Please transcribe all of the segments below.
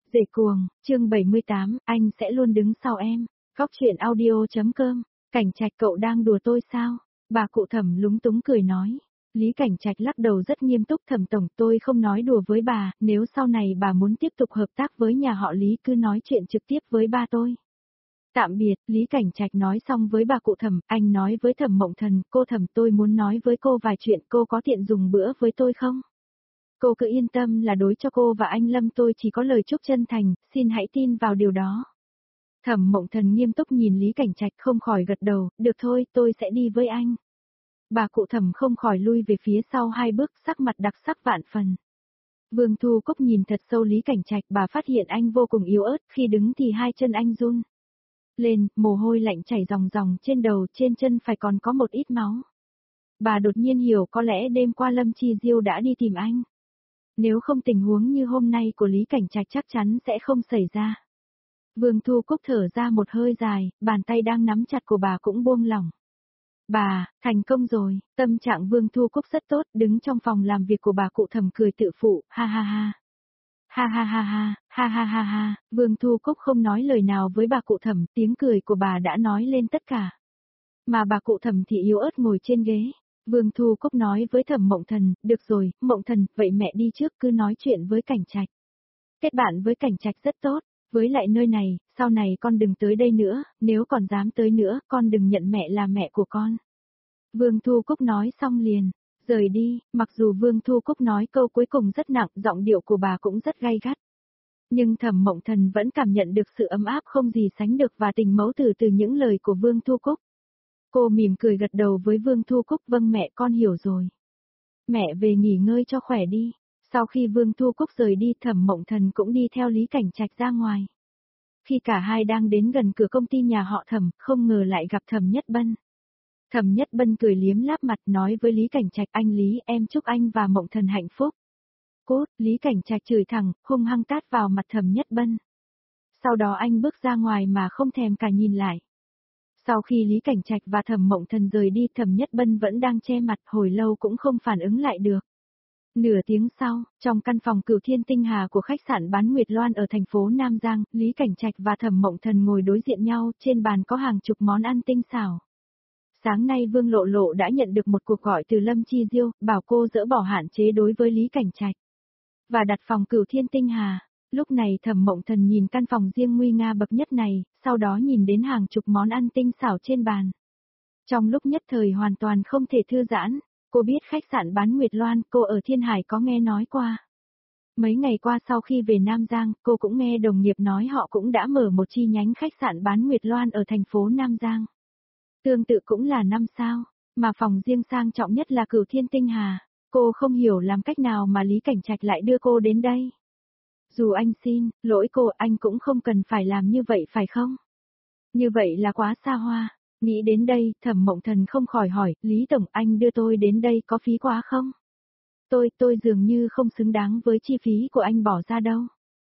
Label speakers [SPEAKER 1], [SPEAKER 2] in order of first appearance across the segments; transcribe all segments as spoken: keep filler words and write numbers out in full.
[SPEAKER 1] Dễ cuồng, chương bảy mươi tám, anh sẽ luôn đứng sau em. Góc truyện audio.com, Cảnh Trạch cậu đang đùa tôi sao? Bà cụ Thẩm lúng túng cười nói. Lý Cảnh Trạch lắc đầu rất nghiêm túc. Thẩm tổng, tôi không nói đùa với bà, nếu sau này bà muốn tiếp tục hợp tác với nhà họ Lý cứ nói chuyện trực tiếp với ba tôi. Tạm biệt, Lý Cảnh Trạch nói xong với bà cụ Thẩm, anh nói với Thẩm Mộng Thần, cô Thẩm tôi muốn nói với cô vài chuyện, cô có tiện dùng bữa với tôi không? Cô cứ yên tâm là đối cho cô và anh Lâm tôi chỉ có lời chúc chân thành, xin hãy tin vào điều đó. Thẩm Mộng Thần nghiêm túc nhìn Lý Cảnh Trạch không khỏi gật đầu, được thôi, tôi sẽ đi với anh. Bà cụ Thẩm không khỏi lui về phía sau hai bước, sắc mặt đặc sắc vạn phần. Vương Thu Cúc nhìn thật sâu Lý Cảnh Trạch, bà phát hiện anh vô cùng yếu ớt, khi đứng thì hai chân anh run lên, mồ hôi lạnh chảy ròng ròng trên đầu, trên chân phải còn có một ít máu. Bà đột nhiên hiểu có lẽ đêm qua Lâm Chi Diêu đã đi tìm anh. Nếu không tình huống như hôm nay của Lý Cảnh Trạch chắc chắn sẽ không xảy ra. Vương Thu Cúc thở ra một hơi dài, bàn tay đang nắm chặt của bà cũng buông lỏng. Bà, thành công rồi, tâm trạng Vương Thu Cúc rất tốt, đứng trong phòng làm việc của bà cụ Thẩm cười tự phụ, ha ha ha. Ha ha ha ha, ha ha ha ha, Vương Thu Cúc không nói lời nào với bà cụ Thẩm, tiếng cười của bà đã nói lên tất cả. Mà bà cụ Thẩm thì yếu ớt ngồi trên ghế. Vương Thu Cúc nói với Thẩm Mộng Thần, được rồi, Mộng Thần, vậy mẹ đi trước cứ nói chuyện với Cảnh Trạch. Kết bạn với Cảnh Trạch rất tốt, với lại nơi này, sau này con đừng tới đây nữa, nếu còn dám tới nữa, con đừng nhận mẹ là mẹ của con. Vương Thu Cúc nói xong liền, rời đi, mặc dù Vương Thu Cúc nói câu cuối cùng rất nặng, giọng điệu của bà cũng rất gay gắt. Nhưng Thẩm Mộng Thần vẫn cảm nhận được sự ấm áp không gì sánh được và tình mẫu tử từ những lời của Vương Thu Cúc. Cô mỉm cười gật đầu với Vương Thu Cúc, vâng mẹ con hiểu rồi. Mẹ về nghỉ ngơi cho khỏe đi. Sau khi Vương Thu Cúc rời đi, Thẩm Mộng Thần cũng đi theo Lý Cảnh Trạch ra ngoài. Khi cả hai đang đến gần cửa công ty nhà họ Thẩm, không ngờ lại gặp Thẩm Nhất Bân. Thẩm Nhất Bân cười liếm láp mặt nói với Lý Cảnh Trạch, anh Lý, em chúc anh và Mộng Thần hạnh phúc. Cốt, Lý Cảnh Trạch chửi thẳng, hung hăng tát vào mặt Thẩm Nhất Bân. Sau đó anh bước ra ngoài mà không thèm cả nhìn lại. Sau khi Lý Cảnh Trạch và Thẩm Mộng Thần rời đi, Thẩm Nhất Bân vẫn đang che mặt, hồi lâu cũng không phản ứng lại được. Nửa tiếng sau, trong căn phòng Cửu Thiên Tinh Hà của khách sạn bán Nguyệt Loan ở thành phố Nam Giang, Lý Cảnh Trạch và Thẩm Mộng Thần ngồi đối diện nhau, trên bàn có hàng chục món ăn tinh xảo. Sáng nay Vương Lộ Lộ đã nhận được một cuộc gọi từ Lâm Chi Diêu, bảo cô dỡ bỏ hạn chế đối với Lý Cảnh Trạch và đặt phòng Cửu Thiên Tinh Hà. Lúc này Thẩm Mộng Thần nhìn căn phòng riêng nguy nga bậc nhất này, sau đó nhìn đến hàng chục món ăn tinh xảo trên bàn. Trong lúc nhất thời hoàn toàn không thể thư giãn, cô biết khách sạn bán Nguyệt Loan, cô ở Thiên Hải có nghe nói qua. Mấy ngày qua sau khi về Nam Giang, cô cũng nghe đồng nghiệp nói họ cũng đã mở một chi nhánh khách sạn bán Nguyệt Loan ở thành phố Nam Giang. Tương tự cũng là năm sao, mà phòng riêng sang trọng nhất là Cửu Thiên Tinh Hà. Cô không hiểu làm cách nào mà Lý Cảnh Trạch lại đưa cô đến đây. Dù anh xin, lỗi cô, anh cũng không cần phải làm như vậy phải không? Như vậy là quá xa hoa. Nghĩ đến đây, Thẩm Mộng Thần không khỏi hỏi, Lý Tổng, anh đưa tôi đến đây có phí quá không? Tôi, tôi dường như không xứng đáng với chi phí của anh bỏ ra đâu.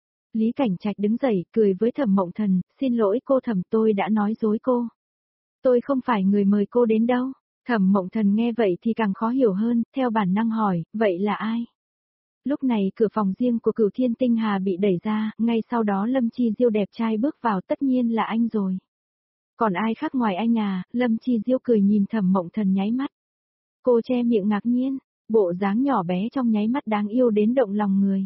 [SPEAKER 1] Lý Cảnh Trạch đứng dậy, cười với Thẩm Mộng Thần, xin lỗi cô Thẩm, tôi đã nói dối cô. Tôi không phải người mời cô đến đâu. Thẩm Mộng Thần nghe vậy thì càng khó hiểu hơn, theo bản năng hỏi, vậy là ai? Lúc này cửa phòng riêng của Cửu Thiên Tinh Hà bị đẩy ra, ngay sau đó Lâm Chi Diêu đẹp trai bước vào, tất nhiên là anh rồi. Còn ai khác ngoài anh à? Lâm Chi Diêu cười nhìn Thẩm Mộng Thần nháy mắt. Cô che miệng ngạc nhiên, bộ dáng nhỏ bé trong nháy mắt đáng yêu đến động lòng người.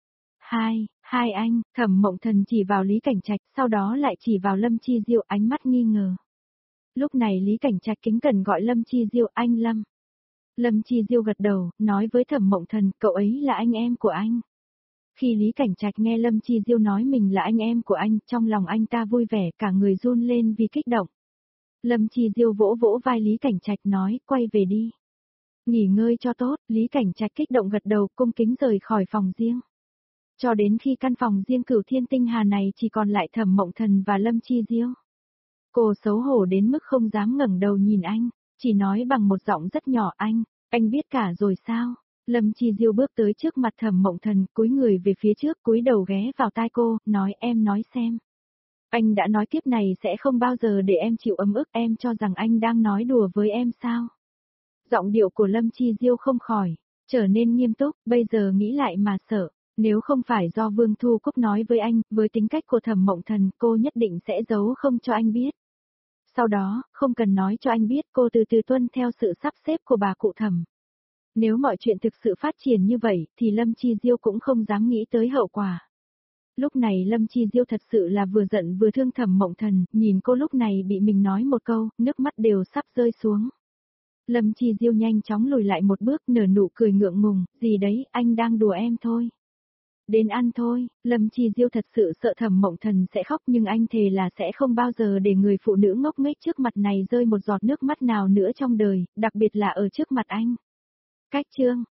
[SPEAKER 1] Hai, hai anh, Thẩm Mộng Thần chỉ vào Lý Cảnh Trạch, sau đó lại chỉ vào Lâm Chi Diêu, ánh mắt nghi ngờ. Lúc này Lý Cảnh Trạch kính cẩn gọi Lâm Chi Diêu, anh Lâm. Lâm Chi Diêu gật đầu, nói với Thẩm Mộng Thần, cậu ấy là anh em của anh. Khi Lý Cảnh Trạch nghe Lâm Chi Diêu nói mình là anh em của anh, trong lòng anh ta vui vẻ, cả người run lên vì kích động. Lâm Chi Diêu vỗ vỗ vai Lý Cảnh Trạch nói, quay về đi. Nghỉ ngơi cho tốt, Lý Cảnh Trạch kích động gật đầu, cung kính rời khỏi phòng riêng. Cho đến khi căn phòng riêng Cửu Thiên Tinh Hà này chỉ còn lại Thẩm Mộng Thần và Lâm Chi Diêu. Cô xấu hổ đến mức không dám ngẩng đầu nhìn anh, chỉ nói bằng một giọng rất nhỏ, anh, anh biết cả rồi sao? Lâm Chi Diêu bước tới trước mặt Thẩm Mộng Thần, cúi người về phía trước, cúi đầu ghé vào tai cô, nói em nói xem. Anh đã nói kiếp này sẽ không bao giờ để em chịu ấm ức, em cho rằng anh đang nói đùa với em sao? Giọng điệu của Lâm Chi Diêu không khỏi trở nên nghiêm túc, bây giờ nghĩ lại mà sợ. Nếu không phải do Vương Thu Cúc nói với anh, với tính cách của Thẩm Mộng Thần, cô nhất định sẽ giấu không cho anh biết. Sau đó, không cần nói cho anh biết, cô từ từ tuân theo sự sắp xếp của bà cụ Thẩm. Nếu mọi chuyện thực sự phát triển như vậy, thì Lâm Chi Diêu cũng không dám nghĩ tới hậu quả. Lúc này Lâm Chi Diêu thật sự là vừa giận vừa thương Thẩm Mộng Thần, nhìn cô lúc này bị mình nói một câu, nước mắt đều sắp rơi xuống. Lâm Chi Diêu nhanh chóng lùi lại một bước, nở nụ cười ngượng ngùng, gì đấy, anh đang đùa em thôi. Đến ăn thôi, Lâm Chi Diêu thật sự sợ Thẩm Mộng Thần sẽ khóc, nhưng anh thề là sẽ không bao giờ để người phụ nữ ngốc nghếch trước mặt này rơi một giọt nước mắt nào nữa trong đời, đặc biệt là ở trước mặt anh. Cách chương